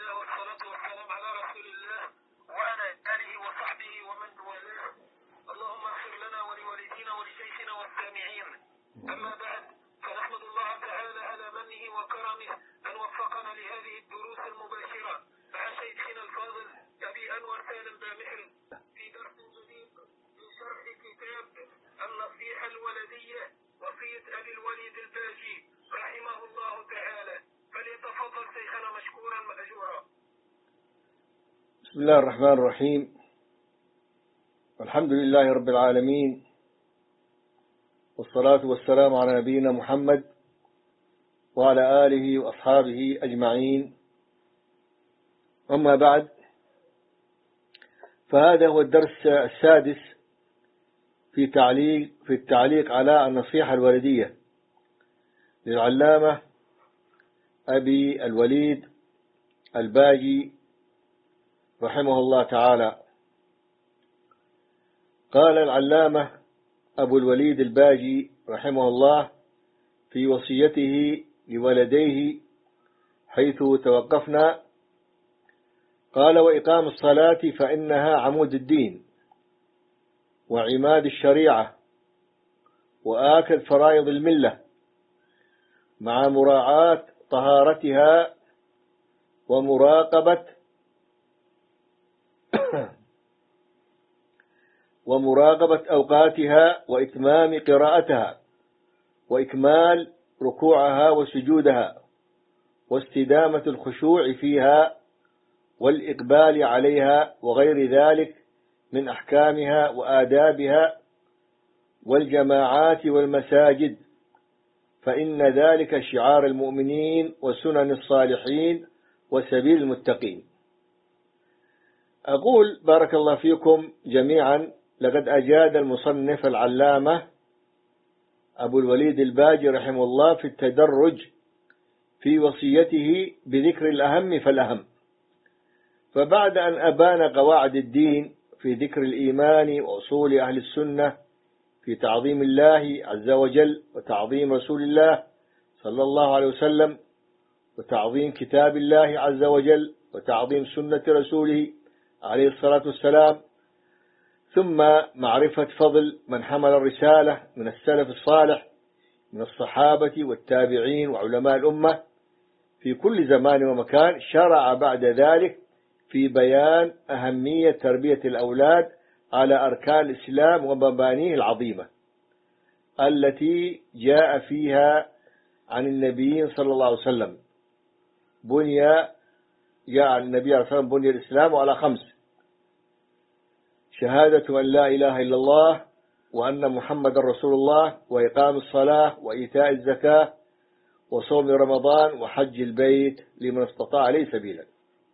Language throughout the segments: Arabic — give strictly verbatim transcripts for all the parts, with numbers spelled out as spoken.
الله والصلاة والسلام على رسول الله وعلى آله وصحبه ومن والاه. اللهم اغفر لنا ولوالدينا ولشيخنا والسامعين. أما بعد، فنحمد الله تعالى على منه وكرمه أن وفقنا لهذه الدروس المباشرة مع شيخنا الفاضل أبي أنور سالم بامحل في درس جديد من شرح كتاب النصيحة الولدية وصية أبي الوليد الباجي رحمه الله تعالى. فليتفضل شيخنا مشكورا مأجورا. بسم الله الرحمن الرحيم. الحمد لله رب العالمين، والصلاة والسلام على نبينا محمد وعلى آله وأصحابه أجمعين. أما بعد، فهذا هو الدرس السادس في تعليق في التعليق على النصيحة الوالدية للعلامة أبي الوليد الباجي رحمه الله تعالى. قال العلامة أبو الوليد الباجي رحمه الله في وصيته لولديه حيث توقفنا، قال: وإقام الصلاة فإنها عمود الدين وعماد الشريعة وآكد فرائض الملة، مع مراعاة طهارتها ومراقبة ومراقبة أوقاتها وإتمام قراءتها وإكمال ركوعها وسجودها واستدامة الخشوع فيها والإقبال عليها وغير ذلك من أحكامها وآدابها والجماعات والمساجد، فإن ذلك شعار المؤمنين وسنن الصالحين وسبيل المتقين. أقول بارك الله فيكم جميعا، لقد أجاد المصنف العلامة أبو الوليد الباجي رحمه الله في التدرج في وصيته بذكر الأهم فالأهم، فبعد أن أبان قواعد الدين في ذكر الإيمان وأصول أهل السنة في تعظيم الله عز وجل وتعظيم رسول الله صلى الله عليه وسلم وتعظيم كتاب الله عز وجل وتعظيم سنة رسوله عليه الصلاة والسلام، ثم معرفة فضل من حمل الرسالة من السلف الصالح من الصحابة والتابعين وعلماء الأمة في كل زمان ومكان، شرع بعد ذلك في بيان أهمية تربية الأولاد على أركان الإسلام ومبانيه العظيمة التي جاء فيها عن النبي صلى الله عليه وسلم. بني جاء عن النبي عليه الصلاة والسلام بني الإسلام على خمس: شهادة أن لا إله إلا الله وأن محمد رسول الله وإقام الصلاة وإيتاء الزكاة وصوم رمضان وحج البيت لمن استطاع إليه سبيلا.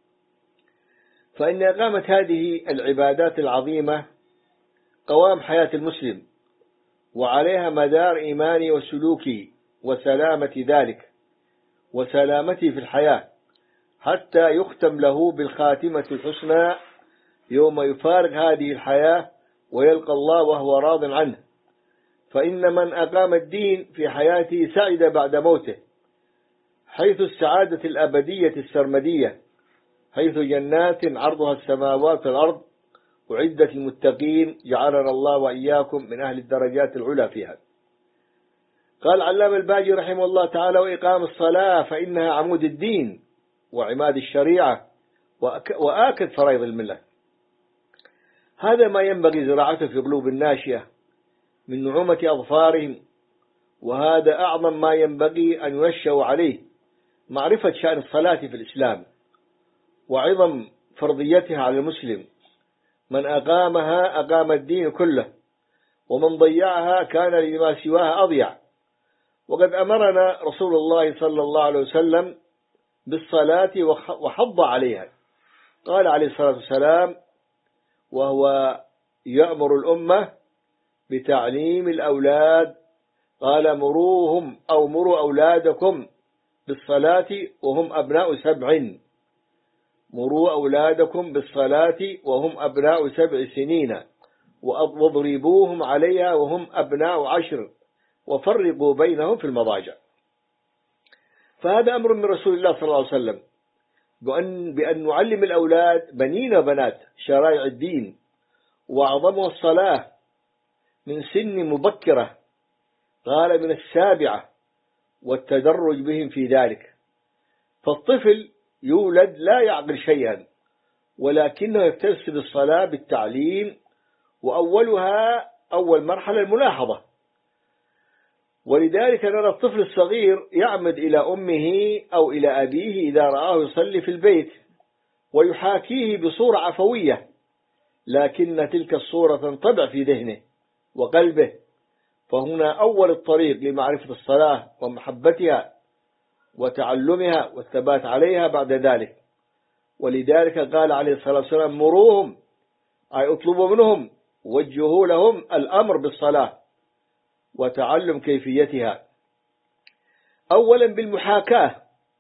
فإن إقامة هذه العبادات العظيمة قوام حياة المسلم، وعليها مدار إيماني وسلوكي وسلامة ذلك وسلامته في الحياة، حتى يختم له بالخاتمة الحسنى يوم يفارق هذه الحياة ويلقى الله وهو راض عنه. فإن من أقام الدين في حياته سعد بعد موته، حيث السعادة الأبدية السرمدية، حيث جنات عرضها السماوات والأرض أعدت المتقين، جعلنا الله وإياكم من أهل الدرجات العلى فيها. قال علامة الباجي رحمه الله تعالى: وإقام الصلاة فإنها عمود الدين وعماد الشريعة وآكد فرائض الملة. هذا ما ينبغي زراعته في قلوب الناشئة من نعومة أظفارهم، وهذا أعظم ما ينبغي أن ينشأوا عليه، معرفة شأن الصلاة في الإسلام وعظم فرضيتها على المسلم. من أقامها أقام الدين كله، ومن ضيعها كان لما سواها أضيع. وقد أمرنا رسول الله صلى الله عليه وسلم بالصلاة وحض عليها. قال عليه الصلاة والسلام وهو يأمر الأمة بتعليم الأولاد، قال: مروهم أو مروا أولادكم بالصلاة وهم أبناء سبع مروا أولادكم بالصلاة وهم أبناء سبع سنين واضربوهم عليها وهم أبناء عشر وفرقوا بينهم في المضاجع. فهذا أمر من رسول الله صلى الله عليه وسلم، بأن, بأن نعلم الأولاد بنين وبنات شرائع الدين، وأعظمها الصلاة من سن مبكرة، قال من السابعة، والتدرج بهم في ذلك. فالطفل يولد لا يعقل شيئا، ولكنه يكتسب الصلاة بالتعليم، وأولها أول مرحلة الملاحظة. ولذلك نرى الطفل الصغير يعمد إلى أمه أو إلى أبيه إذا رآه يصلي في البيت، ويحاكيه بصورة عفوية، لكن تلك الصورة تنطبع في ذهنه وقلبه. فهنا أول الطريق لمعرفة الصلاة ومحبتها وتعلمها والثبات عليها بعد ذلك. ولذلك قال عليه الصلاة والسلام: مروهم، أي اطلبوا منهم، وجهوا لهم الأمر بالصلاة وتعلم كيفيتها. أولا بالمحاكاة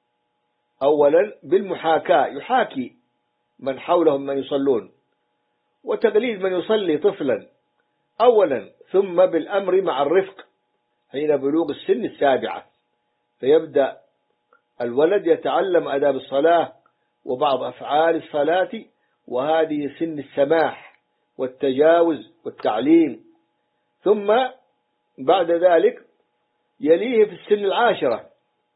أولا بالمحاكاة يحاكي من حولهم من يصلون، وتقليد من يصلي طفلا أولا، ثم بالأمر مع الرفق حين بلوغ السن السابعة، فيبدأ الولد يتعلم آداب الصلاة وبعض أفعال الصلاة، وهذه سن السماح والتجاوز والتعليم. ثم بعد ذلك يليه في السن العاشرة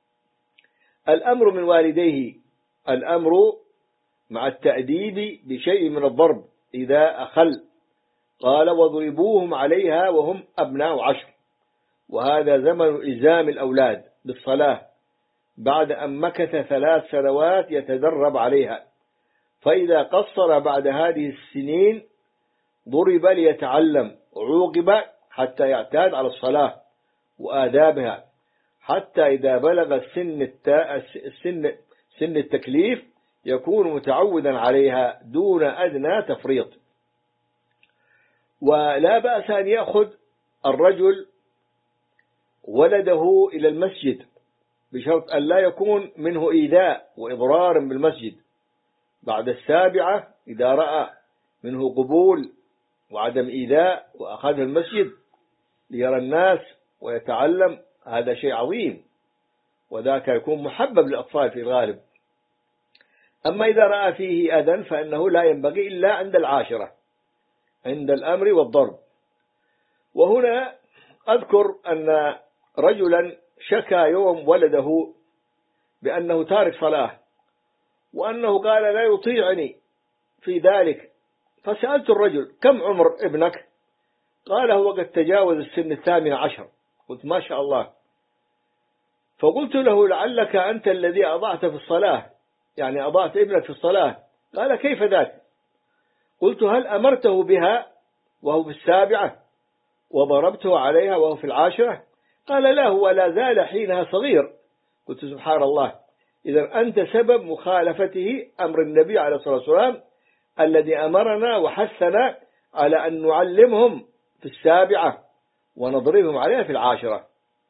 الأمر من والديه، الأمر مع التأديب بشيء من الضرب إذا أخل، قال: وضربوهم عليها وهم أبناء عشر. وهذا زمن إلزام الأولاد بالصلاة بعد أن مكث ثلاث سنوات يتدرب عليها، فإذا قصر بعد هذه السنين ضرب ليتعلم، عوقب حتى يعتاد على الصلاة وآدابها، حتى إذا بلغ السن السن سن التكليف يكون متعودا عليها دون أدنى تفريط. ولا بأس أن يأخذ الرجل ولده إلى المسجد بشرط أن لا يكون منه إيذاء وإضرار بالمسجد. بعد السابعة إذا رأى منه قبول وعدم إيذاء وأخذه المسجد ليرى الناس ويتعلم، هذا شيء عظيم، وذاك يكون محبب للأطفال في الغالب. أما إذا رأى فيه أذى فإنه لا ينبغي إلا عند العاشرة، عند الأمر والضرب. وهنا أذكر أن رجلا شكى يوم ولده بأنه تارك صلاة، وأنه قال: لا يطيعني في ذلك. فسألت الرجل: كم عمر ابنك؟ قال: هو قد تجاوز السن الثامن عشر. قلت: ما شاء الله. فقلت له: لعلك أنت الذي أضعت في الصلاة، يعني أضعت ابنك في الصلاة. قال: كيف ذاك؟ قلت: هل أمرته بها وهو في السابعة وضربته عليها وهو في العاشرة؟ قال: لا، هو لا زال حينها صغير. قلت: سبحان الله، إذا أنت سبب مخالفته أمر النبي عليه الصلاة والسلام الذي أمرنا وحثنا على أن نعلمهم في السابعة ونضربهم عليها في العاشرة.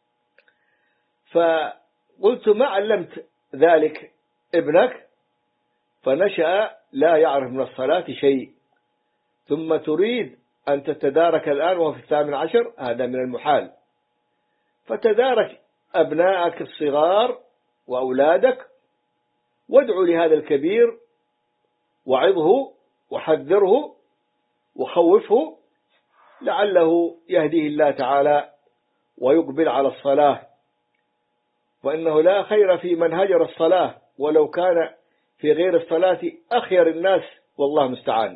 فقلت: ما علمت ذلك ابنك؟ فنشأ لا يعرف من الصلاة شيء، ثم تريد أن تتدارك الآن وهو في الثامن عشر، هذا من المحال. فتدارك أبنائك الصغار وأولادك، وادعو لهذا الكبير، وعظه وحذره وخوفه، لعله يهديه الله تعالى ويقبل على الصلاة. وإنه لا خير في من هجر الصلاة ولو كان في غير الصلاة أخير الناس، والله مستعان.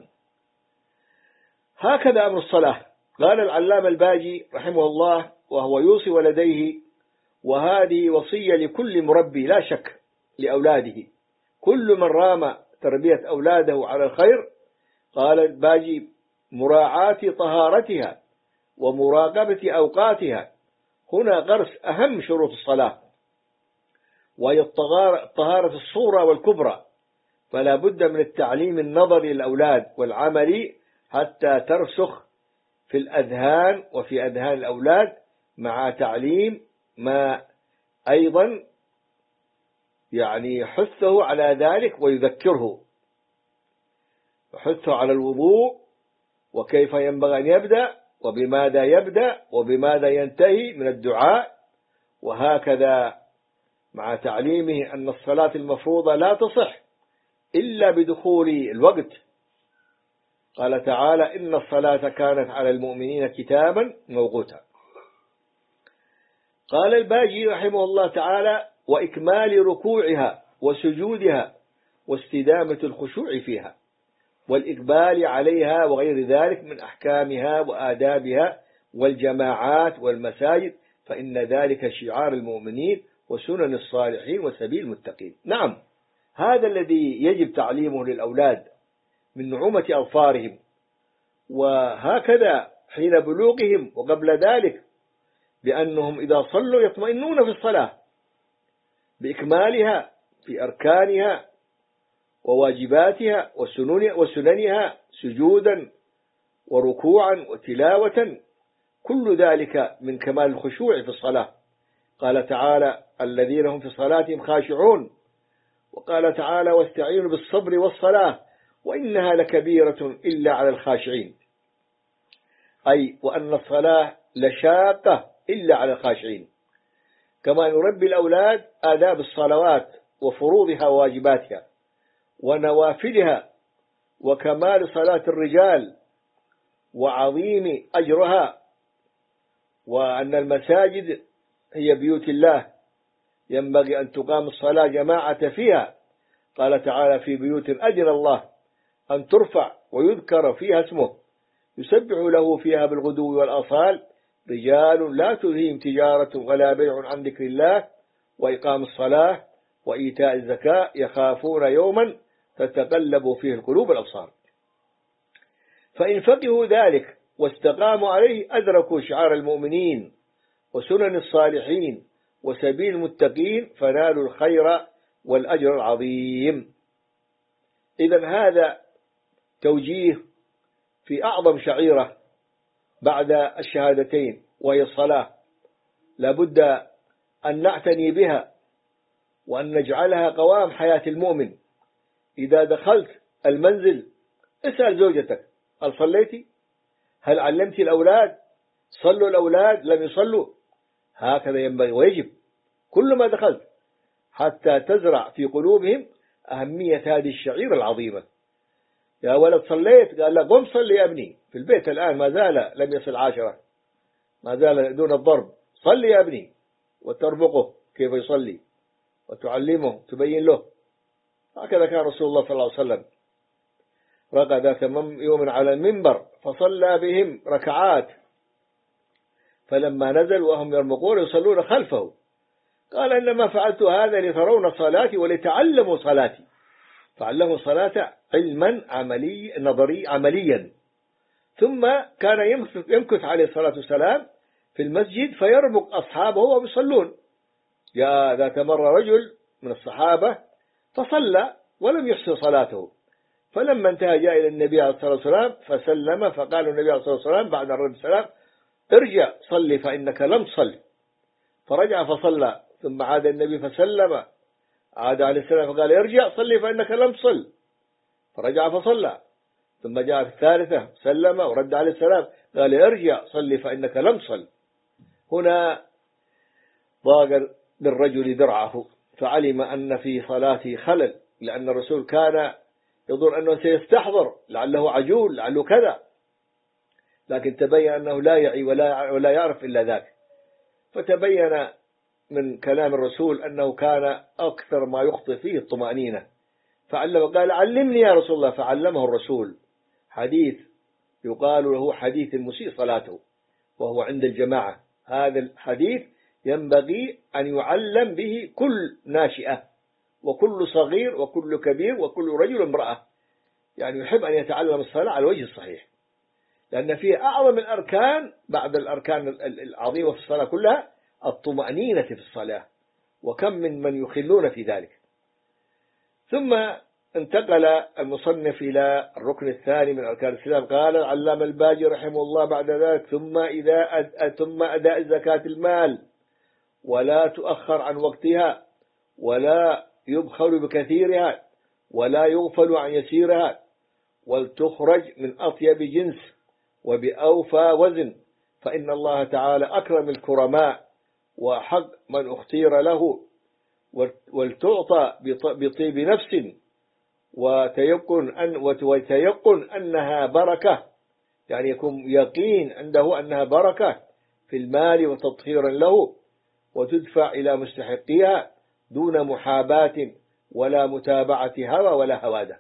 هكذا أمر الصلاة. قال العلامة الباجي رحمه الله وهو يوصي ولديه، وهذه وصية لكل مربي لا شك لأولاده، كل من رام تربية أولاده على الخير، قال الباجي: مراعاة طهارتها ومراقبة أوقاتها، هنا غرس أهم شروط الصلاة، وهي طهارة الصورة والكبرى، فلا بد من التعليم النظري للأولاد والعملي حتى ترسخ في الأذهان وفي أذهان الأولاد، مع تعليم ما أيضا يعني يحثه على ذلك ويذكره، يحثه على الوضوء وكيف ينبغي أن يبدأ وبماذا يبدأ وبماذا ينتهي من الدعاء، وهكذا مع تعليمه أن الصلاة المفروضة لا تصح إلا بدخول الوقت. قال تعالى إن الصلاة كانت على المؤمنين كتابا موقوتا. قال الباجي رحمه الله تعالى وإكمال ركوعها وسجودها واستدامة الخشوع فيها والإقبال عليها وغير ذلك من أحكامها وآدابها والجماعات والمساجد، فإن ذلك شعار المؤمنين وسنن الصالحين وسبيل المتقين. نعم، هذا الذي يجب تعليمه للأولاد من نعومة أظفارهم، وهكذا حين بلوغهم وقبل ذلك، بأنهم إذا صلوا يطمئنون في الصلاة بإكمالها في أركانها وواجباتها وسننها سجودا وركوعا وتلاوة، كل ذلك من كمال الخشوع في الصلاة. قال تعالى الذين هم في صلاتهم خاشعون، وقال تعالى واستعينوا بالصبر والصلاة وإنها لكبيرة إلا على الخاشعين، أي وأن الصلاة لشاقة إلا على الخاشعين. كما نربي الأولاد آداب الصلوات وفروضها وواجباتها ونوافلها وكمال صلاة الرجال وعظيم أجرها، وأن المساجد هي بيوت الله ينبغي أن تقام الصلاة جماعة فيها. قال تعالى في بيوت أذن الله أن ترفع ويذكر فيها اسمه يسبح له فيها بالغدو والآصال رجال لا تلهيهم تجارة ولا بيع عن ذكر الله وإقام الصلاة وإيتاء الزكاة يخافون يوما تتقلب فيه القلوب والأبصار. فإن فقهوا ذلك واستقاموا عليه أدركوا شعار المؤمنين وسنن الصالحين وسبيل المتقين فنالوا الخير والأجر العظيم. إذن هذا توجيه في أعظم شعيرة بعد الشهادتين وهي الصلاة، لابد أن نعتني بها وأن نجعلها قوام حياة المؤمن. إذا دخلت المنزل اسأل زوجتك هل صليتي؟ هل علمت الأولاد؟ صلوا الأولاد لم يصلوا؟ هكذا ينبغي ويجب كل ما دخلت حتى تزرع في قلوبهم أهمية هذه الشعيرة العظيمة. يا ولد صليت؟ قال لا قم صلي يا ابني، في البيت الآن ما زال لم يصل عاشرة، ما زال دون الضرب. صلي يا ابني، وتربقه كيف يصلي وتعلمه تبين له. هكذا كان رسول الله صلى الله عليه وسلم رقى ذات يوم على المنبر فصلى بهم ركعات، فلما نزل وهم يرمقون يصلون خلفه قال إنما فعلت هذا لترون صلاتي ولتعلموا صلاتي. فعلموا صلاة علما عملي نظري عمليا. ثم كان يمكث عليه الصلاة والسلام في المسجد فيرمق أصحابه وهم يصلون. جاء ذات مرة رجل من الصحابة فصلى ولم يحسن صلاته، فلما انتهى جاء إلى النبي عليه الصلاة والسلام فسلم، فقال النبي عليه الصلاة والسلام بعد الرد السلام ارجع صلي فإنك لم تصل. فرجع فصلى، ثم عاد النبي فسلم، عاد عليه السلام فقال ارجع صلي فإنك لم تصل. فرجع فصلى، ثم جاء في الثالثة سلم ورد عليه السلام قال ارجع صلي فإنك لم تصل. هنا ضاق بالرجل درعه فعلم أن في صلاته خلل، لأن الرسول كان يظن أنه سيستحضر لعله عجول لعله كذا، لكن تبين أنه لا يعي ولا ولا يعرف إلا ذاك. فتبين من كلام الرسول أنه كان أكثر ما يخطئ فيه الطمأنينة، فعلم قال علمني يا رسول الله، فعلمه الرسول حديث يقال له حديث المسيء صلاته، وهو عند الجماعة. هذا الحديث ينبغي أن يعلم به كل ناشئة وكل صغير وكل كبير وكل رجل امرأة، يعني يحب أن يتعلم الصلاة على الوجه الصحيح، لأن فيه أعظم الأركان بعد الأركان العظيمة في الصلاة كلها الطمأنينة في الصلاة، وكم من من يخلون في ذلك. ثم انتقل المصنف إلى الركن الثاني من أركان الإسلام. قال العلامة الباجي رحمه الله بعد ذلك ثم إذا أد... ثم أداء زكاة المال ولا تؤخر عن وقتها ولا يبخل بكثيرها ولا يغفل عن يسيرها، ولتخرج من أطيب جنس وبأوفى وزن، فإن الله تعالى أكرم الكرماء وحق من اختير له، ولتعطى بطيب نفس وتيقن أن وتيقن أنها بركة، يعني يكون يقين عنده أنها بركة في المال وتطهيرا له، وتدفع إلى مستحقيها دون محاباة ولا متابعة هوى ولا هوادة.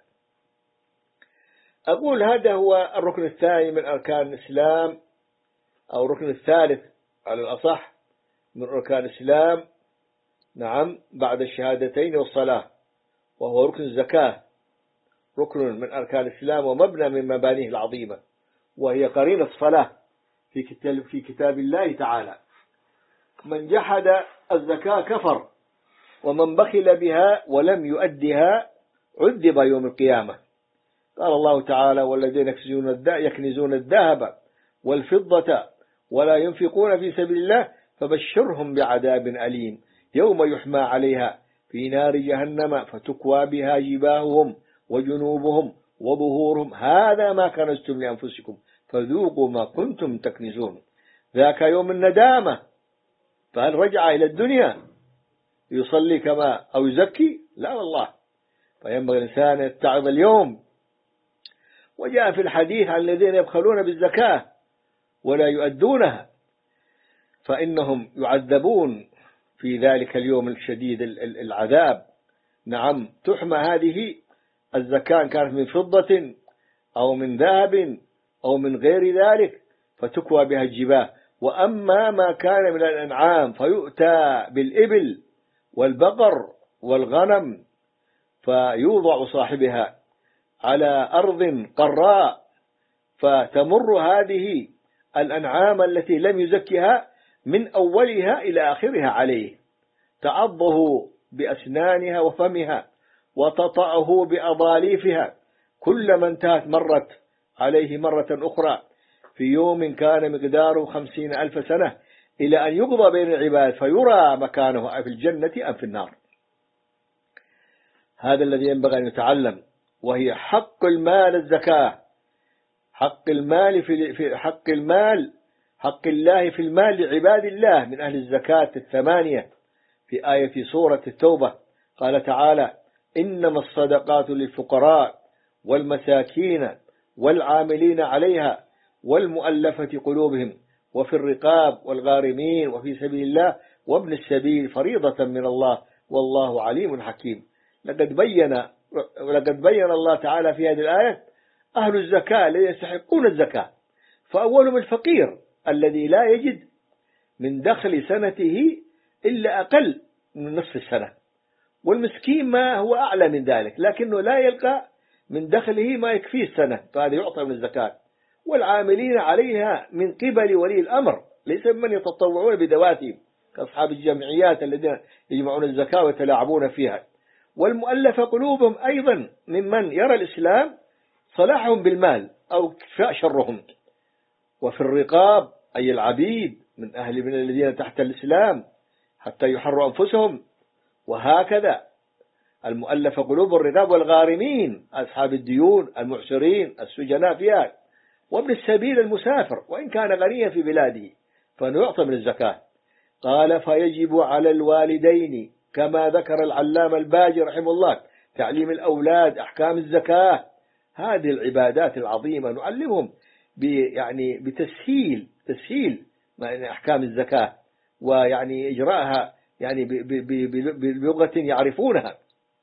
أقول هذا هو الركن الثاني من أركان الإسلام، أو الركن الثالث على الأصح من أركان الإسلام، نعم، بعد الشهادتين والصلاة، وهو ركن الزكاة، ركن من أركان الإسلام ومبنى من مبانيه العظيمة، وهي قرين الصلاة في كتاب, في كتاب الله تعالى. من جحد الزكاة كفر، ومن بخل بها ولم يؤدها عذب يوم القيامة. قال الله تعالى: والذين يكنزون الذهب والفضة ولا ينفقون في سبيل الله فبشرهم بعذاب أليم يوم يحمى عليها في نار جهنم فتكوى بها جباههم وجنوبهم وظهورهم هذا ما كنزتم لأنفسكم فذوقوا ما كنتم تكنزون. ذاك يوم الندامة، فهل رجع إلى الدنيا يصلي كما أو يزكي؟ لا والله، فينبغي الإنسان يتعظ اليوم. وجاء في الحديث عن الذين يبخلون بالزكاة ولا يؤدونها فإنهم يعذبون في ذلك اليوم الشديد العذاب. نعم، تحمى هذه الزكاة كانت من فضة أو من ذهب أو من غير ذلك فتكوى بها الجباه. وأما ما كان من الأنعام فيؤتى بالإبل والبقر والغنم فيوضع صاحبها على أرض قراء فتمر هذه الأنعام التي لم يزكها من أولها إلى آخرها عليه، تعضه بأسنانها وفمها وتطأه بأضاليفها، كلما انتهت مرت عليه مرة أخرى في يوم كان مقداره خمسين ألف سنة إلى أن يقضى بين العباد فيرى مكانه في الجنة أم في النار. هذا الذي ينبغي أن يتعلم، وهي حق المال الزكاة، حق المال في حق المال حق الله في المال لعباد الله من أهل الزكاة الثمانية في آية سورة التوبة. قال تعالى: إنما الصدقات للفقراء والمساكين والعاملين عليها والمؤلفة قلوبهم وفي الرقاب والغارمين وفي سبيل الله وابن السبيل فريضة من الله والله عليم حكيم. لقد بين ولقد بين الله تعالى في هذه الآية أهل الزكاة الذين يستحقون الزكاة، فأولهم الفقير الذي لا يجد من دخل سنته إلا أقل من نصف السنة، والمسكين ما هو أعلى من ذلك لكنه لا يلقى من دخله ما يكفيه السنة، فهذا يعطى من الزكاة. والعاملين عليها من قبل ولي الأمر، ليس من يتطوعون بذواتهم كأصحاب الجمعيات الذين يجمعون الزكاة ويتلاعبون فيها. والمؤلف قلوبهم أيضا ممن يرى الإسلام صلاحهم بالمال أو كفاء شرهم. وفي الرقاب أي العبيد من أهل من الذين تحت الإسلام حتى يحروا أنفسهم. وهكذا المؤلف قلوب الرقاب والغارمين أصحاب الديون المعسرين السجناء فيها، وابن السبيل المسافر وإن كان غنيا في بلاده فإنه يعطى من الزكاة. قال: فيجب على الوالدين كما ذكر العلامة الباجي رحمه الله تعليم الأولاد أحكام الزكاة. هذه العبادات العظيمة نعلمهم يعني بتسهيل تسهيل أحكام الزكاة، ويعني إجراءها يعني بلغة يعرفونها.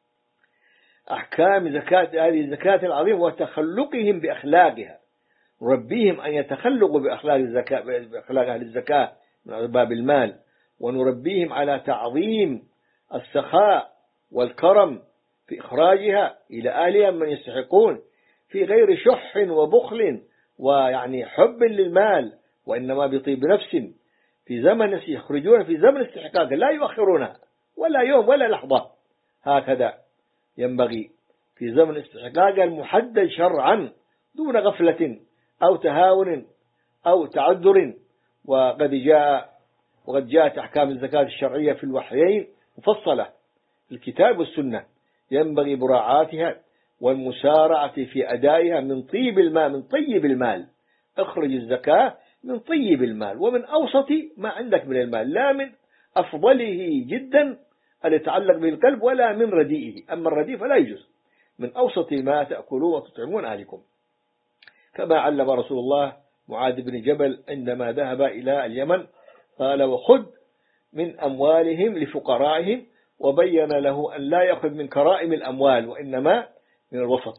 أحكام زكاة هذه الزكاة العظيمة وتخلقهم بأخلاقها، نربيهم أن يتخلقوا بأخلاق الزكاة بأخلاق أهل الزكاة من باب المال، ونربيهم على تعظيم السخاء والكرم في إخراجها إلى أهلها من يستحقون في غير شح وبخل ويعني حب للمال، وإنما بطيب نفس في زمن يخرجون في زمن استحقاق لا يؤخرونها ولا يوم ولا لحظة. هكذا ينبغي في زمن استحقاق المحدد شرعا دون غفلة أو تهاون أو تعذر. وقد جاء وقد جاءت أحكام الزكاة الشرعية في الوحيين مفصلة في الكتاب والسنة، ينبغي مراعاتها والمسارعة في أدائها من طيب المال من طيب المال. اخرج الزكاة من طيب المال ومن أوسط ما عندك من المال، لا من أفضله جدا اللي يتعلق به القلب ولا من رديئه. أما الرديء فلا يجوز، من أوسط ما تأكلون وتطعمون أهلكم، كما علم رسول الله معاذ بن جبل عندما ذهب إلى اليمن قال وخذ من أموالهم لفقرائهم، وبين له أن لا يأخذ من كرائم الأموال وإنما من الوسط.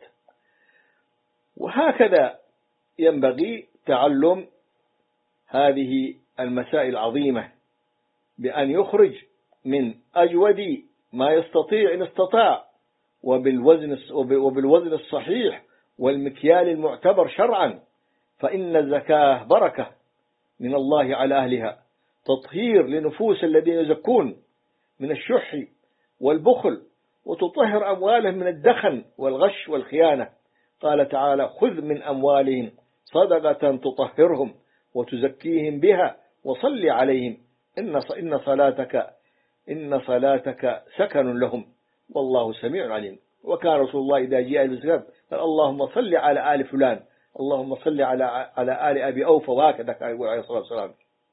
وهكذا ينبغي تعلم هذه المسائل العظيمة بأن يخرج من أجود ما يستطيع إن استطاع، وبالوزن وبالوزن الصحيح والمكيال المعتبر شرعا، فإن الزكاة بركة من الله على أهلها، تطهير لنفوس الذين يزكون من الشح والبخل، وتطهر أموالهم من الدخن والغش والخيانة. قال تعالى خذ من أموالهم صدقة تطهرهم وتزكيهم بها وصل عليهم إن إن صلاتك إن صلاتك سكن لهم والله سميع عليم. وكان رسول الله إذا جاء بالزكاة قال اللهم صل على آل فلان، اللهم صل على على آل أبي أوفى، وهكذا كان يقول عليه الصلاة والسلام.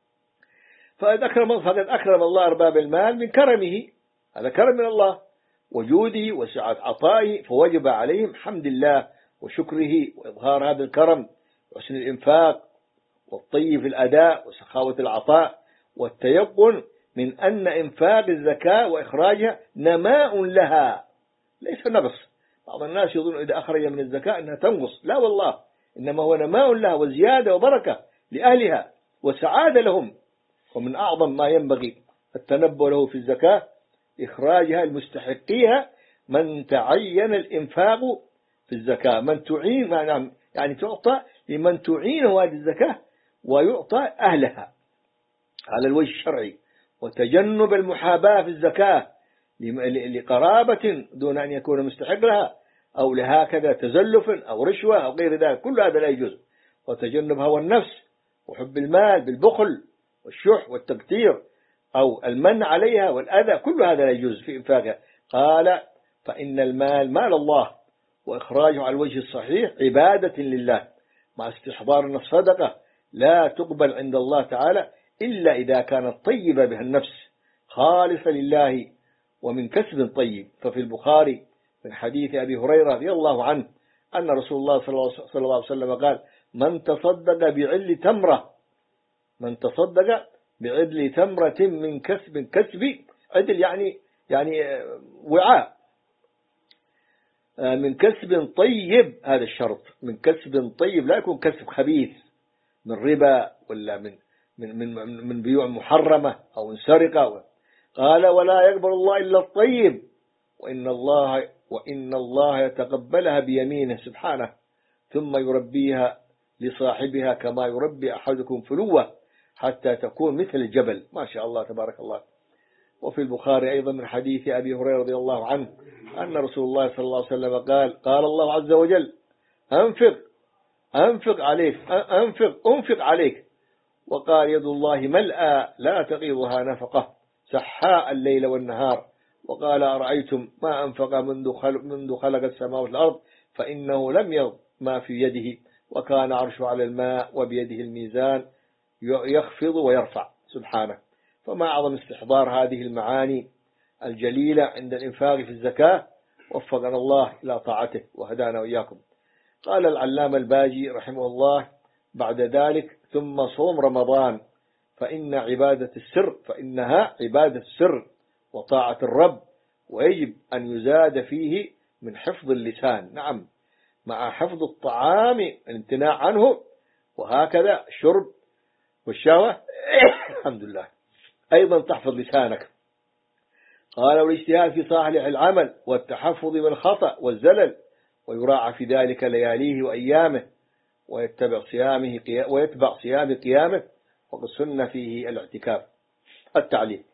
فقد أكرم فقد أكرم الله أرباب المال من كرمه، هذا كرم من الله وجوده وسعة عطائه، فوجب عليهم حمد الله وشكره وإظهار هذا الكرم وحسن الإنفاق والطيب في الأداء وسخاوة العطاء، والتيقن من أن إنفاق الزكاة وإخراجها نماء لها ليس نقص. بعض الناس يظن إذا أخرج من الزكاة أنها تنقص، لا والله، إنما هو نماء لها وزيادة وبركة لأهلها وسعادة لهم. ومن أعظم ما ينبغي التنبه له في الزكاة إخراجها المستحقيها من تعين الإنفاق في الزكاة، من تعين يعني تعطى لمن تعينه هذه الزكاة ويعطى أهلها على الوجه الشرعي، وتجنب المحاباة في الزكاة لقرابة دون أن يكون مستحق لها، أو لهكذا تزلف أو رشوة أو غير ذلك، كل هذا لا يجوز. وتجنب هوى النفس وحب المال بالبخل والشح والتقتير أو المن عليها والأذى، كل هذا لا يجوز في إنفاقها. قال فإن المال مال الله، وإخراجه على الوجه الصحيح عبادة لله، مع استحضار أن الصدقة لا تقبل عند الله تعالى إلا إذا كانت طيبة بها النفس خالصة لله ومن كسب طيب. ففي البخاري من حديث أبي هريرة رضي الله عنه أن رسول الله صلى الله عليه وسلم قال من تصدق بعل تمرة من تصدق بعدل تمرة من كسب كسب عدل يعني يعني وعاء من كسب طيب، هذا الشرط من كسب طيب، لا يكون كسب خبيث من ربا ولا من من من من بيوع محرمة أو من سرقة. قال ولا يقبل الله إلا الطيب وإن الله وإن الله يتقبلها بيمينه سبحانه ثم يربيها لصاحبها كما يربي أحدكم فلوة حتى تكون مثل الجبل. ما شاء الله تبارك الله. وفي البخاري أيضا من حديث أبي هريرة رضي الله عنه أن رسول الله صلى الله عليه وسلم قال قال الله عز وجل أنفق أنفق عليك أنفق أنفق عليك، وقال يد الله ملأى لا تغيضها نفقة سحاء الليل والنهار. وقال أرأيتم ما أنفق منذ خلق, منذ خلق السماوات والأرض فإنه لم يغض ما في يده وكان عرشه على الماء وبيده الميزان يخفض ويرفع سبحانه. فما أعظم استحضار هذه المعاني الجليلة عند الإنفاق في الزكاة. وفقنا الله إلى طاعته وهدانا وإياكم. قال العلامة الباجي رحمه الله بعد ذلك ثم صوم رمضان فإن عبادة السر فإنها عبادة السر وطاعة الرب، ويجب أن يزاد فيه من حفظ اللسان، نعم، مع حفظ الطعام الامتناع عنه، وهكذا الشرب والشهوة الحمد لله أيضا تحفظ لسانك. قال والاجتهاد في صالح العمل والتحفظ من الخطأ والزلل، ويراعى في ذلك لياليه وأيامه، ويتبع صيامه ويتبع صيام قيامه، وقد سن فيه الاعتكاف. التعليم.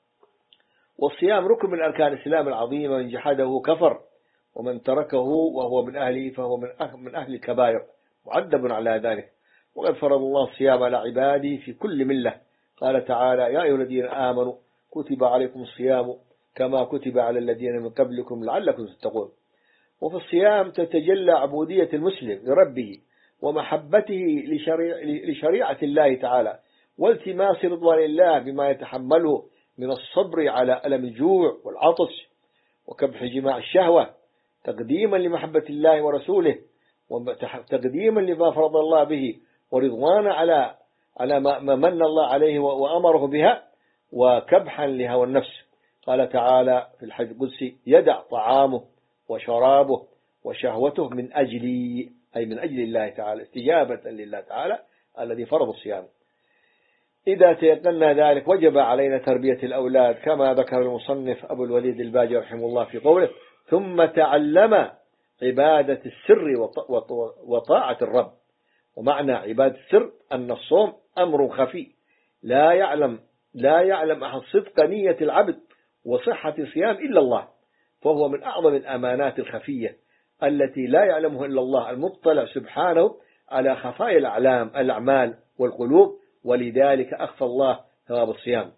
والصيام ركن من أركان الإسلام العظيمة، من جحده كفر ومن تركه وهو من أهله فهو من أهل الكبائر معذب على ذلك. وقد فرض الله الصيام على عباده في كل ملة. قال تعالى يا أيها الذين آمنوا كتب عليكم الصيام كما كتب على الذين من قبلكم لعلكم تتقون. وفي الصيام تتجلى عبودية المسلم لربه ومحبته لشريعة, لشريعة الله تعالى، والتماس رضوان الله بما يتحمله من الصبر على ألم الجوع والعطش وكبح جماع الشهوة. تقديما لمحبة الله ورسوله وتقديما لما فرض الله به ورضوانا على على ما من الله عليه وأمره بها وكبحا لهوى النفس. قال تعالى في الحديث القدسي: يدع طعامه وشرابه وشهوته من أجلي، أي من أجل الله تعالى، استجابة لله تعالى الذي فرض الصيام. إذا تيقنا ذلك وجب علينا تربية الأولاد كما ذكر المصنف أبو الوليد الباجي رحمه الله في قوله: ثم تعلم عبادة السر وطاعة الرب. ومعنى عبادة السر أن الصوم أمر خفي لا يعلم لا يعلم أحد صدق نية العبد وصحة صيام إلا الله، فهو من أعظم الأمانات الخفية التي لا يعلمها إلا الله المطلع سبحانه على خفايا الأعلام الأعمال والقلوب، ولذلك أخفى الله ثواب الصيام.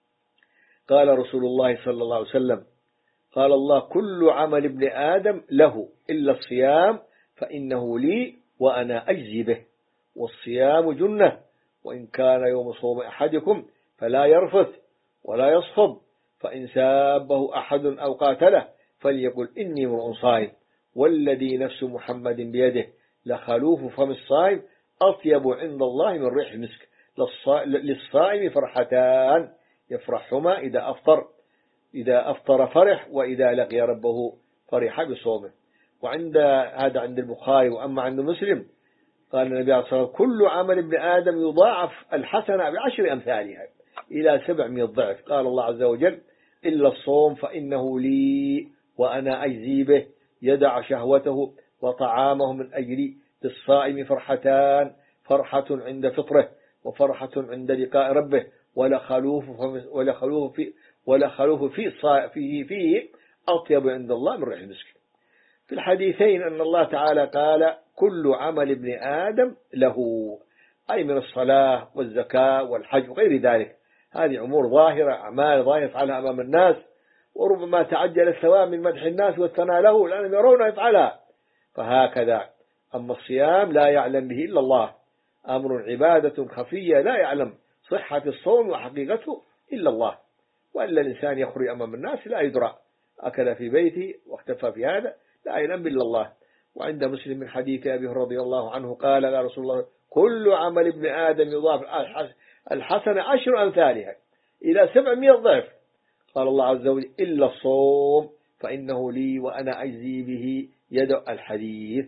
قال رسول الله صلى الله عليه وسلم: قال الله: كل عمل ابن آدم له إلا الصيام فإنه لي وأنا أجزي به، والصيام جنة، وإن كان يوم صوم أحدكم فلا يرفث ولا يصخب، فإن سابه أحد أو قاتله فليقل إني امرؤ صائم، والذي نفس محمد بيده لخلوف فم الصائم أطيب عند الله من ريح المسك، للصائم فرحتان يفرحهما إذا أفطر إذا أفطر فرح، وإذا لقي ربه فرح بصومه. وعند هذا عند البخاري. وأما عند مسلم قال النبي عليه الصلاة والسلام: كل عمل ابن آدم يضاعف الحسنة بعشر أمثالها إلى سبعمائة ضعف. قال الله عز وجل: إلا الصوم فإنه لي وأنا أجزي به، يدع شهوته وطعامه من أجلي، للصائم فرحتان، فرحة عند فطره وفرحة عند لقاء ربه، ولا خلوف ولا خلوف في ولا خلوف في فيه فيه أطيب عند الله من ريح المسك. في الحديثين أن الله تعالى قال: كل عمل ابن آدم له، أي من الصلاة والزكاة والحج وغير ذلك. هذه أمور ظاهرة، أعمال ظاهرة يفعلها أمام الناس، وربما تعجل الثواب من مدح الناس والثناء له لأنهم يرون يفعلها. فهكذا. أما الصيام لا يعلم به إلا الله، أمر عبادة خفية لا يعلم صحة الصوم وحقيقته إلا الله، وإلا الإنسان يخرج أمام الناس لا يدرى، أكل في بيته واختفى في هذا، لا يعلم إلا الله. وعند مسلم من حديث أبي رضي الله عنه قال: قال رسول الله: كل عمل ابن آدم يضاف الحسنة عشر أمثالها إلى سبعمائة ضعف. قال الله عز وجل: إلا الصوم فإنه لي وأنا أجزي به، يدع الحديث.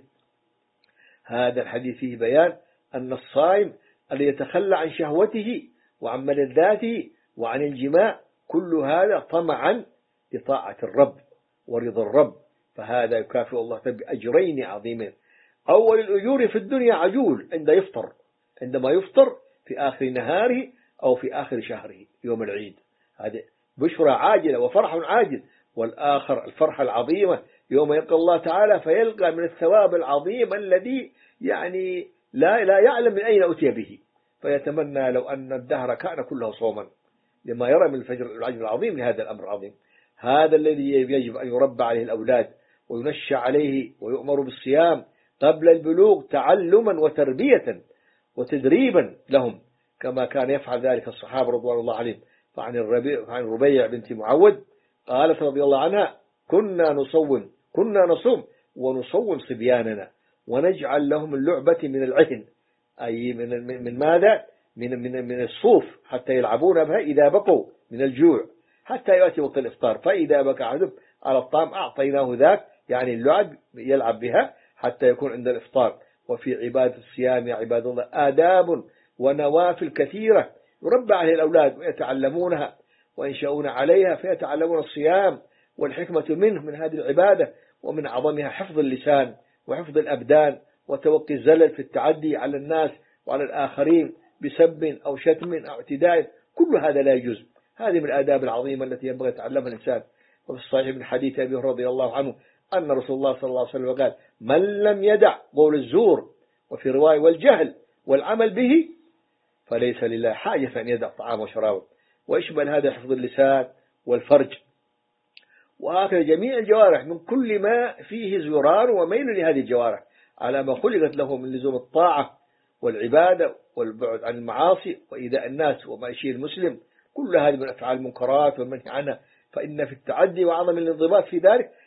هذا الحديث فيه بيان أن الصائم الذي يتخلى عن شهوته وعن ملذاته وعن الجماع كل هذا طمعا لطاعة الرب ورضا الرب، فهذا يكافئ الله بأجرين عظيمين. أول الأجور في الدنيا عجول عند يفطر عندما يفطر في آخر نهاره أو في آخر شهره يوم العيد، هذا بشرى عاجلة وفرح عاجل. والآخر الفرحة العظيمة يوم يلقى الله تعالى فيلقى من الثواب العظيم الذي يعني لا لا يعلم من أين أتي به، فيتمنى لو أن الدهر كان كله صوما لما يرى من الفجر العجب العظيم لهذا الأمر العظيم. هذا الذي يجب أن يربى عليه الأولاد وينشأ عليه ويؤمر بالصيام قبل البلوغ تعلما وتربية وتدريبا لهم، كما كان يفعل ذلك الصحابة رضوان الله عليهم. فعن الربيع عن ربيع بنت معوذ قالت رضي الله عنها: كنا نصوم كنا نصوم ونصوم صبياننا ونجعل لهم اللعبة من العهن، أي من من ماذا من من من الصوف، حتى يلعبون بها إذا بقوا من الجوع حتى يأتي وقت الإفطار، فإذا بقى أحدهم على الطعام أعطيناه ذاك، يعني اللعب يلعب بها حتى يكون عند الإفطار. وفي عبادة الصيام يا عباد الله آداب ونوافل كثيرة يربى عليه الأولاد ويتعلمونها وينشأون عليها، فيتعلمون الصيام والحكمة منه من هذه العبادة، ومن أعظمها حفظ اللسان وحفظ الأبدان وتوقي الزلل في التعدي على الناس وعلى الآخرين بسب أو شتم أو اعتداء، كل هذا لا يجوز. هذه من الآداب العظيمة التي ينبغي يتعلمها الإنسان. وفي الصحيح من حديث أبي رضي الله عنه أن رسول الله صلى الله عليه وسلم قال: من لم يدع قول الزور، وفي رواية والجهل والعمل به، فليس لله حاجة أن يدع طعام وشرابه. ويشمل هذا حفظ اللسان والفرج وهكذا جميع الجوارح من كل ما فيه زرار وميل لهذه الجوارح على ما خلقت له من لزوم الطاعة والعبادة والبعد عن المعاصي وإيذاء الناس وما يشير المسلم، كل هذه من أفعال المنكرات والمنهي عنها. فإن في التعدي وعظم الانضباط في ذلك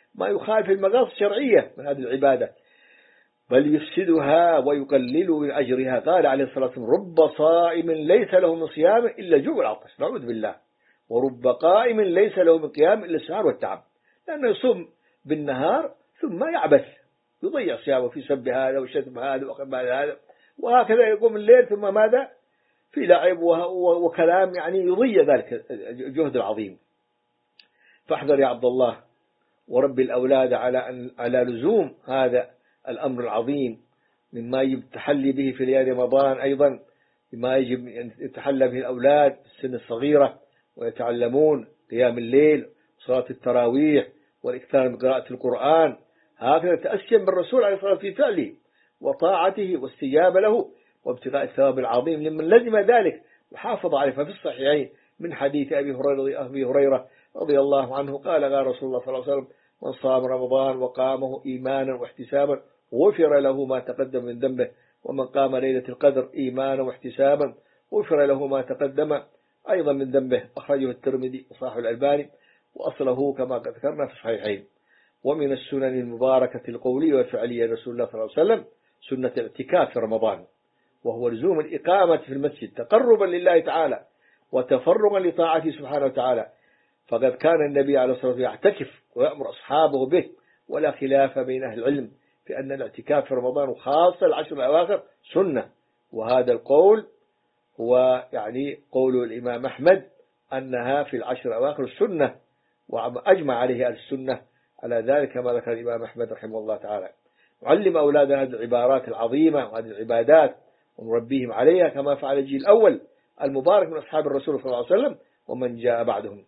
ما يخالف المقاصد الشرعية من هذه العبادة، بل يفسدها ويقلل من أجرها. قال عليه الصلاة والسلام: رب صائم ليس له من صيام إلا الجوع والعطش، نعوذ بالله، ورب قائم ليس له من قيام إلا السهر والتعب، لأنه يصوم بالنهار ثم يعبث، يضيع صيامه في سب هذا وشتم هذا وقبال هذا، وهكذا يقوم الليل ثم ماذا؟ في لعب وكلام، يعني يضيع ذلك الجهد العظيم. فاحذر يا عبد الله ورب الأولاد على على لزوم هذا الأمر العظيم، مما يجب التحلي به في ليالي رمضان، أيضا مما يجب أن يتحلى به الأولاد في السن الصغيرة ويتعلمون قيام الليل وصلاة التراويح والإكثار من قراءة القرآن، هكذا تأسيا بالرسول عليه الصلاة والسلام في فعله وطاعته واستجابة له وابتغاء الثواب العظيم لمن لزم ذلك وحافظ عليه. ففي الصحيحين من حديث أبي هريرة, أبي هريرة رضي الله عنه قال: قال رسول الله صلى الله عليه وسلم: من صام رمضان وقامه إيمانا واحتسابا غفر له ما تقدم من ذنبه، ومن قام ليلة القدر إيمانا واحتسابا غفر له ما تقدم أيضا من ذنبه. أخرجه الترمذي وصححه الألباني، وأصله كما ذكرنا في الصحيحين. ومن السنن المباركة القولية والفعلية لرسول الله صلى الله عليه وسلم سنة الاعتكاف في رمضان، وهو لزوم الإقامة في المسجد تقربا لله تعالى وتفرغا لطاعته سبحانه وتعالى. فقد كان النبي عليه الصلاة والسلام يعتكف ويأمر أصحابه به، ولا خلاف بين أهل العلم في أن الاعتكاف في رمضان وخاصة العشر الأواخر سنة، وهذا القول هو يعني قول الإمام أحمد أنها في العشر الأواخر سنة، وأجمع عليه أهل السنة على ذلك كما ذكر الإمام أحمد رحمه الله تعالى. نعلم أولاد هذه العبارات العظيمة وهذه العبادات ونربيهم عليها كما فعل الجيل الأول المبارك من أصحاب الرسول صلى الله عليه وسلم ومن جاء بعدهم.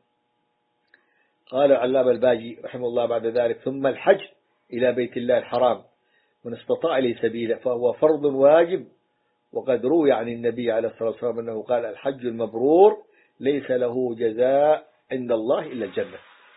قال العلامة الباجي رحمه الله بعد ذلك: ثم الحج إلى بيت الله الحرام من استطاع إليه سبيلا فهو فرض واجب. وقد روي عن النبي عليه الصلاة والسلام أنه قال: الحج المبرور ليس له جزاء عند الله إلا الجنة.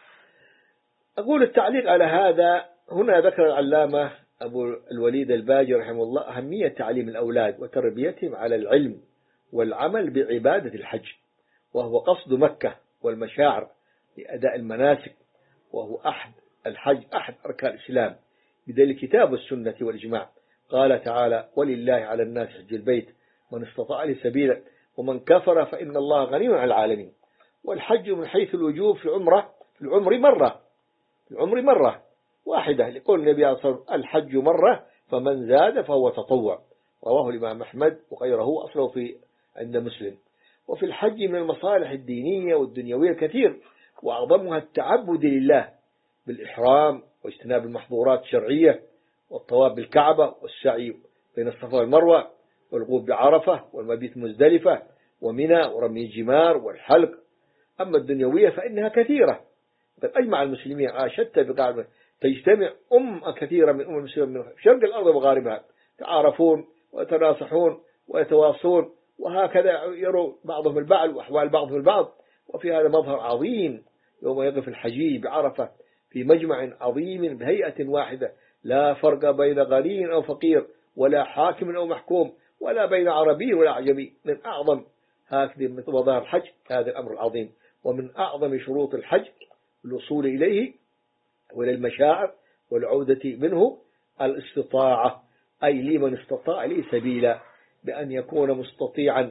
أقول التعليق على هذا، هنا ذكر العلامة أبو الوليد الباجي رحمه الله أهمية تعليم الأولاد وتربيتهم على العلم والعمل بعبادة الحج، وهو قصد مكة والمشاعر لأداء المناسك، وهو أحد الحج أحد أركان الإسلام بدليل الكتاب والسنة والإجماع. قال تعالى: ولله على الناس حج البيت من استطاع إليه سبيلا ومن كفر فإن الله غني عن العالمين. والحج من حيث الوجوب في العمرة في العمر مرة في العمر مرة واحدة، لقول النبي عليه الصلاة والسلام: الحج مرة فمن زاد فهو تطوع. رواه الإمام أحمد وغيره، أصله في عند مسلم. وفي الحج من المصالح الدينية والدنيوية كثير، وأعظمها التعبد لله بالإحرام واجتناب المحظورات الشرعية والطواف بالكعبة والسعي بين الصفا والمروة والوقوف بعرفة والمبيت مزدلفة ومنى ورمي الجمار والحلق. أما الدنيوية فإنها كثيرة، قد أجمع المسلمين على شتى بقاعدة تجتمع أمة كثيرة من أمم المسلمين من شرق الأرض ومغاربها، تعارفون ويتناصحون ويتواصون، وهكذا يروا بعضهم البعض وأحوال بعضهم البعض. وفي هذا مظهر عظيم يوم يقف الحجيج بعرفة في مجمع عظيم بهيئة واحدة، لا فرق بين غني أو فقير ولا حاكم أو محكوم ولا بين عربي ولا أعجمي. من أعظم هكذا من مظاهر الحج هذا الأمر العظيم، ومن أعظم شروط الحج الوصول إليه وإلى المشاعر والعودة منه الاستطاعة، أي لمن استطاع إليه سبيلا، بأن يكون مستطيعا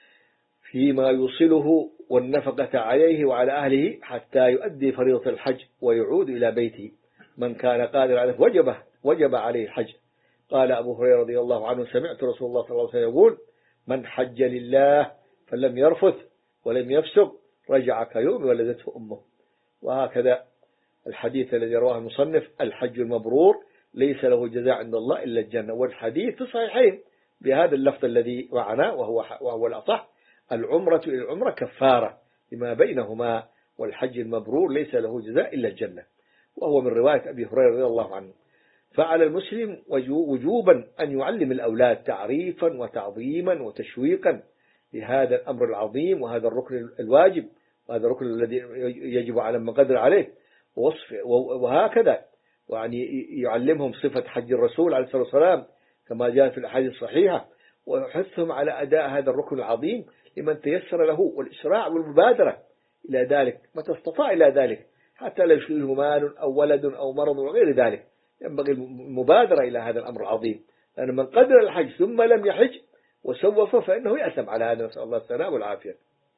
فيما يوصله والنفقة عليه وعلى أهله حتى يؤدي فريضة الحج ويعود إلى بيته. من كان قادر عليه وجب وجب عليه الحج. قال أبو هريرة رضي الله عنه: سمعت رسول الله صلى الله عليه وسلم يقول: من حج لله فلم يرفث ولم يفسق رجع كيوم ولدته أمه. وهكذا الحديث الذي رواه المصنف: الحج المبرور ليس له جزاء عند الله إلا الجنة. والحديث في الصحيحين بهذا اللفظ الذي معنا وهو وهو الأصح: العمرة إلى العمرة كفارة لما بينهما، والحج المبرور ليس له جزاء إلا الجنة. وهو من رواية أبي هريرة رضي الله عنه. فعلى المسلم وجوبا أن يعلم الأولاد تعريفا وتعظيما وتشويقا لهذا الأمر العظيم وهذا الركن الواجب وهذا الركن الذي يجب على من قدر عليه ووصف، وهكذا يعني يعلمهم صفة حج الرسول عليه الصلاة والسلام كما جاء في الأحاديث الصحيحة، ويحثهم على أداء هذا الركن العظيم لمن تيسر له، والإسراع والمبادرة إلى ذلك متى استطاع إلى ذلك، حتى لا يشغله مال أو ولد أو مرض وغير ذلك. ينبغي المبادرة إلى هذا الأمر العظيم، لأن من قدر الحج ثم لم يحج وسوف فإنه يأثم على هذا، نسأل الله السلامة والعافية.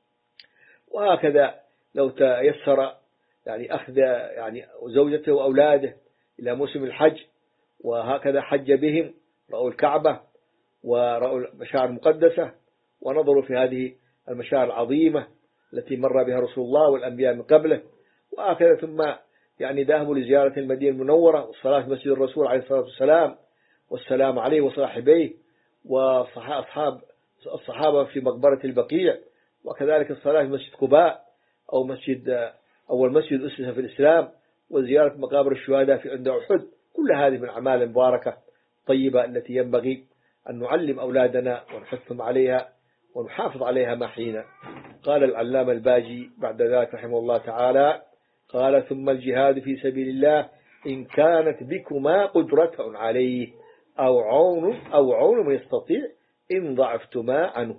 وهكذا لو تيسر يعني أخذ يعني زوجته وأولاده إلى موسم الحج، وهكذا حج بهم، رأوا الكعبة ورأوا المشاعر المقدسة ونظروا في هذه المشاعر العظيمة التي مر بها رسول الله والأنبياء من قبله، وهكذا ثم يعني ذهبوا لزيارة المدينة المنورة والصلاة في مسجد الرسول عليه الصلاة والسلام والسلام عليه وصاحبيه وأصحاب الصحابة في مقبرة البقيع، وكذلك الصلاة في مسجد قباء أو مسجد أول مسجد أسس في الإسلام، وزيارة مقابر الشهداء في عند أحد. كل هذه من أعمال مباركة طيبة التي ينبغي أن نعلم أولادنا ونحثهم عليها ونحافظ عليها ما حين. قال العلامة الباجي بعد ذلك رحمه الله تعالى، قال ثم الجهاد في سبيل الله إن كانت بكما قدرة عليه أو عون أو عون من يستطيع إن ضعفتما عنه.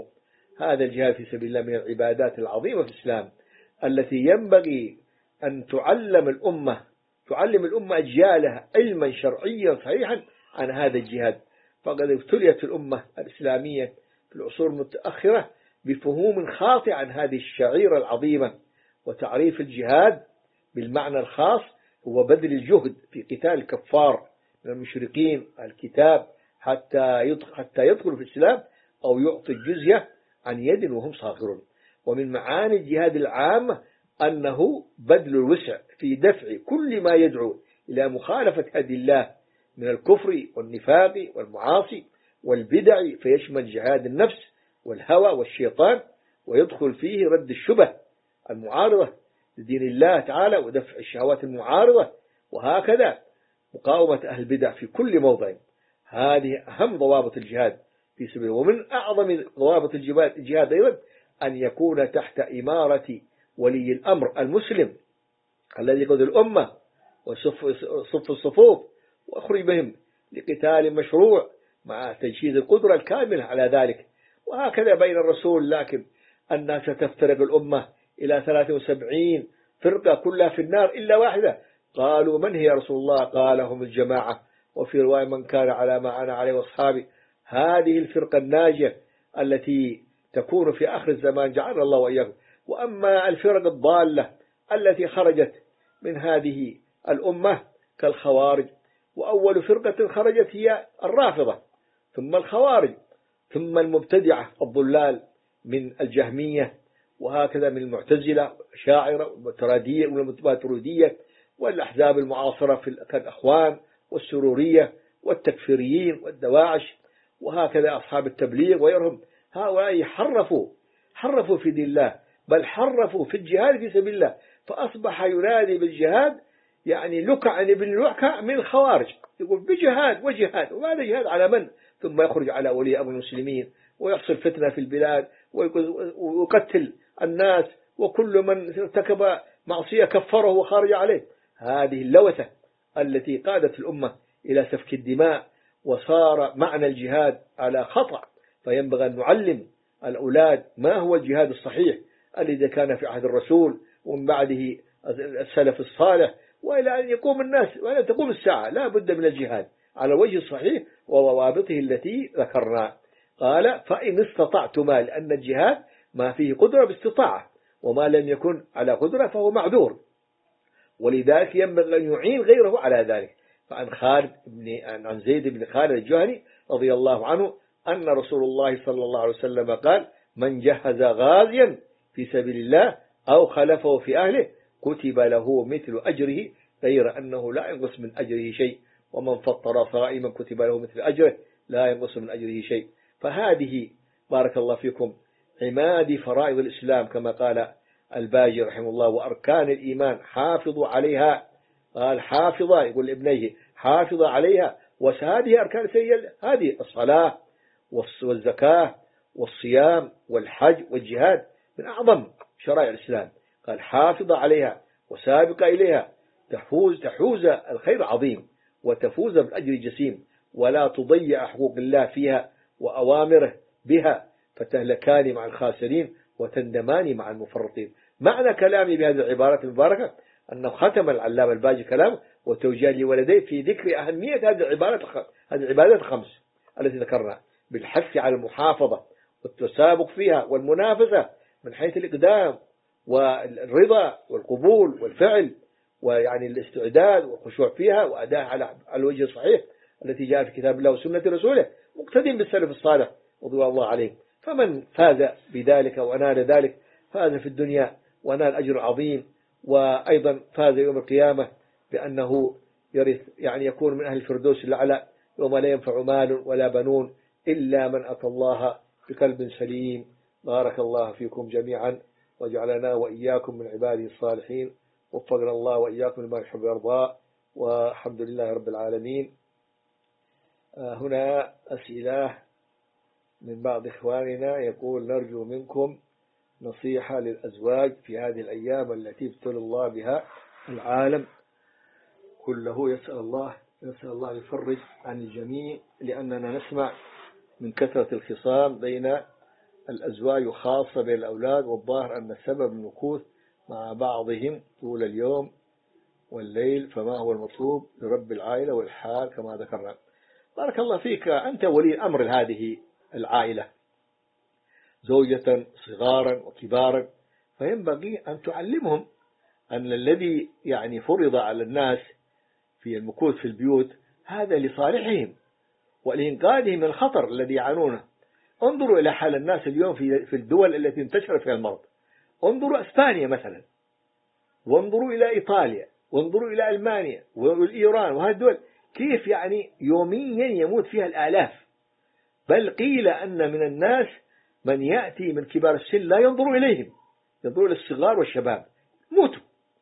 هذا الجهاد في سبيل الله من العبادات العظيمة في الإسلام التي ينبغي أن تعلم الأمة تعلم الأمة أجيالها علما شرعيا صحيحا عن هذا الجهاد. فقد ابتليت الأمة الإسلامية في العصور المتأخرة بفهوم خاطئ عن هذه الشعيرة العظيمة، وتعريف الجهاد بالمعنى الخاص هو بذل الجهد في قتال الكفار من المشركين الكتاب حتى يدخل حتى يدخلوا في الإسلام أو يعطي الجزية عن يد وهم صاغرون. ومن معاني الجهاد العامة أنه بذل الوسع في دفع كل ما يدعو إلى مخالفة هدي الله من الكفر والنفاق والمعاصي والبدع، فيشمل جهاد النفس والهوى والشيطان، ويدخل فيه رد الشبه المعارضة لدين الله تعالى ودفع الشهوات المعارضة، وهكذا مقاومة أهل البدع في كل موضع. هذه أهم ضوابط الجهاد في سبيل. ومن أعظم ضوابط الجهاد أيضا أن يكون تحت إمارة ولي الأمر المسلم الذي يقود الأمة وصف الصفوف وأخرج بهم لقتال مشروع مع تجهيز القدرة الكاملة على ذلك. وهكذا بين الرسول، لكن الناس ستفترق الأمة إلى ثلاثة وسبعين فرقة كلها في النار إلا واحدة. قالوا من هي يا رسول الله؟ قال هم الجماعة، وفي رواية من كان على ما أنا عليه وأصحابي. هذه الفرقة الناجية التي تكون في آخر الزمان جعل الله وإياكم. وأما الفرق الضالة التي خرجت من هذه الأمة كالخوارج، وأول فرقة خرجت هي الرافضة، ثم الخوارج، ثم المبتدعة الضلال من الجهمية، وهكذا من المعتزلة والشاعرة والماتريدية والأحزاب المعاصرة في الأخوان والسرورية والتكفيريين والدواعش، وهكذا أصحاب التبليغ وغيرهم. هؤلاء حرفوا حرفوا في دين الله، بل حرفوا في الجهاد في سبيل الله، فأصبح ينادي بالجهاد يعني لكع ابن لكع من الخوارج، يقول بجهاد وجهاد، وماذا جهاد على من؟ ثم يخرج على ولي أمر المسلمين ويحصل فتنة في البلاد ويقتل الناس، وكل من ارتكب معصية كفره وخارج عليه. هذه اللوثة التي قادت الأمة إلى سفك الدماء، وصار معنى الجهاد على خطأ. فينبغي أن نعلم الأولاد ما هو الجهاد الصحيح الذي كان في عهد الرسول ومن بعده السلف الصالح، وإلى أن يقوم الناس وإلى تقوم الساعة لا بد من الجهاد على الوجه الصحيح وضوابطه التي ذكرنا. قال فإن استطعتما، لأن الجهاد ما فيه قدرة باستطاعة، وما لم يكن على قدرة فهو معذور، ولذلك ينبغي أن يعين غيره على ذلك. فعن خالد بن عن زيد بن خالد الجهني رضي الله عنه أن رسول الله صلى الله عليه وسلم قال من جهز غازيا في سبيل الله أو خلفه في أهله كتب له مثل أجره غير أنه لا ينقص من أجره شيء، ومن فطر صائما كتب له مثل أجره لا ينقص من أجره شيء. فهذه بارك الله فيكم عماد فرائض الإسلام كما قال الباجي رحمه الله، وأركان الإيمان حافظوا عليها. قال حافظة، يقول لابنيه حافظة عليها. وهذه أركان سيئة، هذه الصلاة والزكاة والصيام والحج والجهاد من أعظم شرائع الإسلام. قال حافظة عليها وسابق إليها تحوز تحوز الخير عظيم وتفوز بالأجر الجسيم، ولا تضيع حقوق الله فيها وأوامره بها فتهلكان مع الخاسرين وتندمان مع المفرطين. معنى كلامي بهذه العبارات المباركة أنه ختم العلامة الباجي كلام وتوجيه لولديه في ذكر أهمية هذه العبادات هذه العبادات الخمس التي ذكرنا، بالحث على المحافظة والتسابق فيها والمنافسة من حيث الإقدام والرضا والقبول والفعل، ويعني الاستعداد والخشوع فيها وأداء على الوجه الصحيح التي جاء في كتاب الله وسنة رسوله مقتدين بالسلف الصالح رضوان الله عليهم. فمن فاز بذلك ونال ذلك فاز في الدنيا ونال أجر عظيم، وأيضا فاز يوم القيامة بأنه يرث يعني يكون من أهل الفردوس الأعلى يوم لا ينفع مال ولا بنون إلا من أتى الله بقلب سليم. بارك الله فيكم جميعا وجعلنا وإياكم من عباده الصالحين، وفقنا الله وإياكم لما يحب ويرضى، والحمد لله رب العالمين. هنا أسئلة من بعض إخواننا يقول: نرجو منكم نصيحة للأزواج في هذه الأيام التي ابتلى الله بها العالم كله. يسأل الله يسأل الله يفرج عن الجميع، لأننا نسمع من كثرة الخصام بين الأزواج وخاصة بين الأولاد، والظاهر أن سبب المكوث مع بعضهم طول اليوم والليل، فما هو المطلوب لرب العائلة والحال كما ذكرنا؟ بارك الله فيك، أنت ولي أمر هذه العائلة، زوجة صغارا وكبارا، فينبغي أن تعلمهم أن الذي يعني فرض على الناس في المكوث في البيوت هذا لصالحهم ولإنقاذهم من الخطر الذي يعانونه. انظروا إلى حال الناس اليوم في في الدول التي انتشر فيها المرض، انظروا إسبانيا مثلا، وانظروا إلى إيطاليا، وانظروا إلى ألمانيا والإيران، وهذه الدول كيف يعني يوميا يموت فيها الآلاف، بل قيل أن من الناس من يأتي من كبار السن لا ينظر إليهم، ينظر إلى الصغار والشباب موتوا،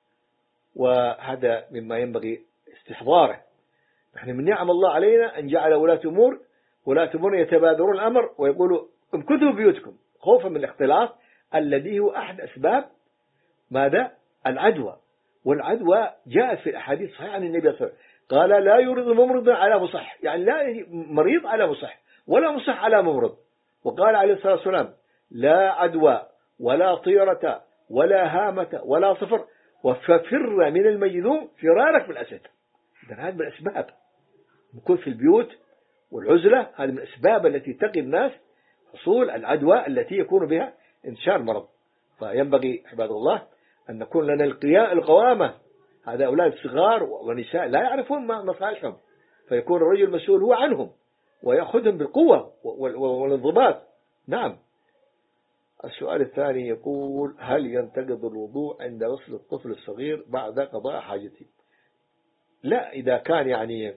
وهذا مما ينبغي استحضاره. نحن من نعم الله علينا أن جعل ولاة أمور ولاة أمور يتبادرون الأمر ويقولوا امكثوا بيوتكم خوفا من الاختلاط الذي هو أحد أسباب ماذا؟ العدوى. والعدوى جاءت في الأحاديث صحيحة عن النبي صلى الله عليه وسلم قال: لا يرض ممرض على مصح، يعني لا مريض على مصح ولا مصح على ممرض. وقال عليه الصلاة والسلام: لا عدوى ولا طيرة ولا هامة ولا صفر، وففر من المجذوم فرارك بالأسد. إذن هذا من الأسباب مكون في البيوت والعزلة، هذه من الأسباب التي تقي الناس حصول العدوى التي يكون بها انتشار المرض. فينبغي عباد الله أن نكون لنا القوامة. هذا أولاد صغار ونساء لا يعرفون مصالحهم، فيكون الرجل المسؤول هو عنهم ويأخذهم بالقوة والانضباط. نعم. السؤال الثاني يقول: هل ينتقض الوضوء عند غسل الطفل الصغير بعد قضاء حاجته؟ لا، إذا كان يعني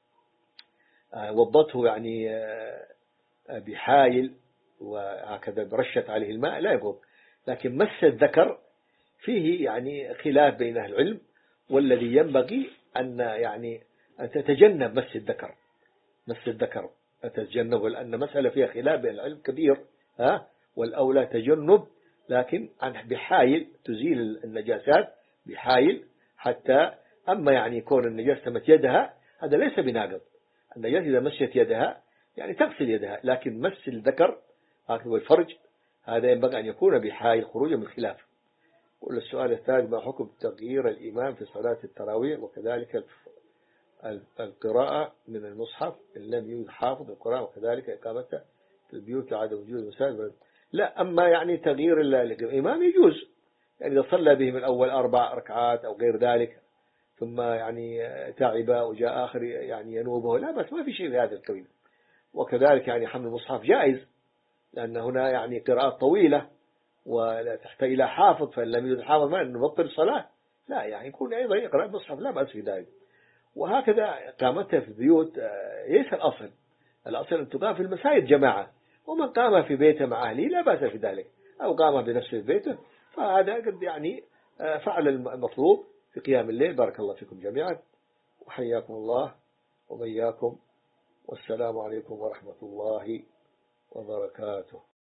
وضته يعني بحايل وهكذا برشت عليه الماء لا يقض، لكن مس الذكر فيه يعني خلاف بين أهل العلم، والذي ينبغي أن يعني أن تتجنب مس الذكر مس الذكر أتجنب، لأن مسألة فيها خلاف بين العلم كبير، ها والأولى تجنب، لكن بحايل تزيل النجاسات بحايل. حتى أما يعني يكون النجاسة تمت يدها هذا ليس بناقض، النجاسة إذا مشت يدها يعني تغسل يدها، لكن مس الذكر والفرج هذا ينبغي أن يكون بحايل خروجا من الخلاف. والسؤال الثالث: ما حكم تغيير الإمام في صلاة التراويح وكذلك القراءة من المصحف إن لم يوجد حافظ القراءة، وكذلك إقامته في البيوت لعدم وجود المساجد؟ لا، أما يعني تغيير الإمام يجوز، يعني إذا صلى به من أول أربع ركعات أو غير ذلك ثم يعني تعب وجاء آخر يعني ينوبه، لا بس ما في شيء في هذا القبيل. وكذلك يعني حمل المصحف جائز، لأن هنا يعني قراءات طويلة ولا تحتاج إلى حافظ، فإن لم يوجد حافظ ما نبطل الصلاة، لا يعني يكون أيضا يقرأ المصحف لا بأس في ذلك. وهكذا إقامتها في البيوت ليس الأصل، الأصل أن تقام في المساجد جماعة، ومن قام في بيته مع أهله لا بأس في ذلك، أو قام بنفسه في بيته، فهذا قد يعني فعل المطلوب في قيام الليل. بارك الله فيكم جميعا وحياكم الله وبياكم، والسلام عليكم ورحمة الله وبركاته.